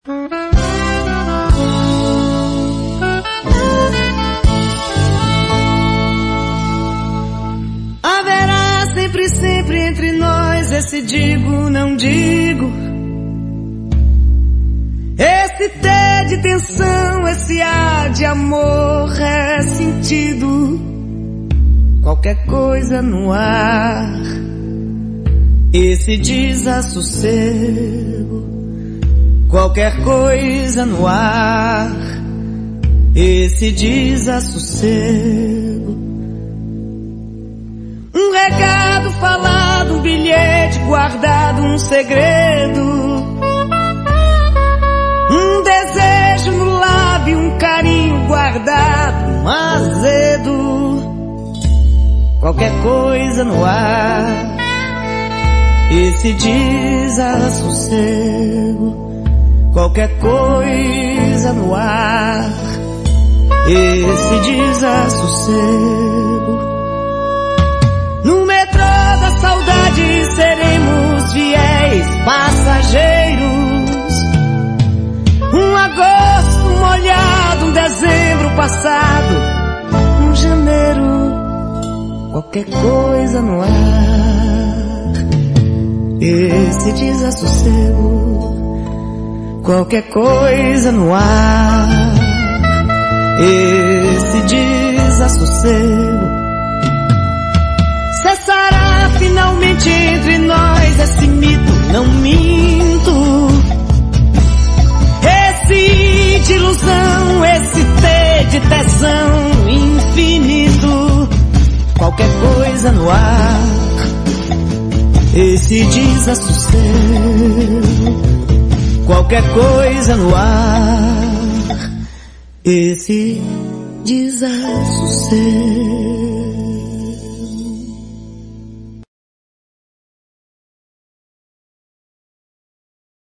Haverá sempre entre nós esse digo, não digo, esse T de tensão, esse A de amor, é sentido, qualquer coisa no ar, esse desassossego, qualquer coisa no ar, esse desassossego. Um recado falado, um bilhete guardado, um segredo, um desejo no lábio, um carinho guardado, um azedo, qualquer coisa no ar, esse desassossego, qualquer coisa no ar, esse desassossego. No metrô da saudade seremos fiéis passageiros, um agosto molhado, um dezembro passado, um janeiro, qualquer coisa no ar, esse desassossego, qualquer coisa no ar, esse desassossego. Cessará finalmente entre nós esse mito, não minto, esse I de ilusão, esse T de tesão infinito, qualquer coisa no ar, esse desassossego, qualquer coisa no ar, esse desassossego.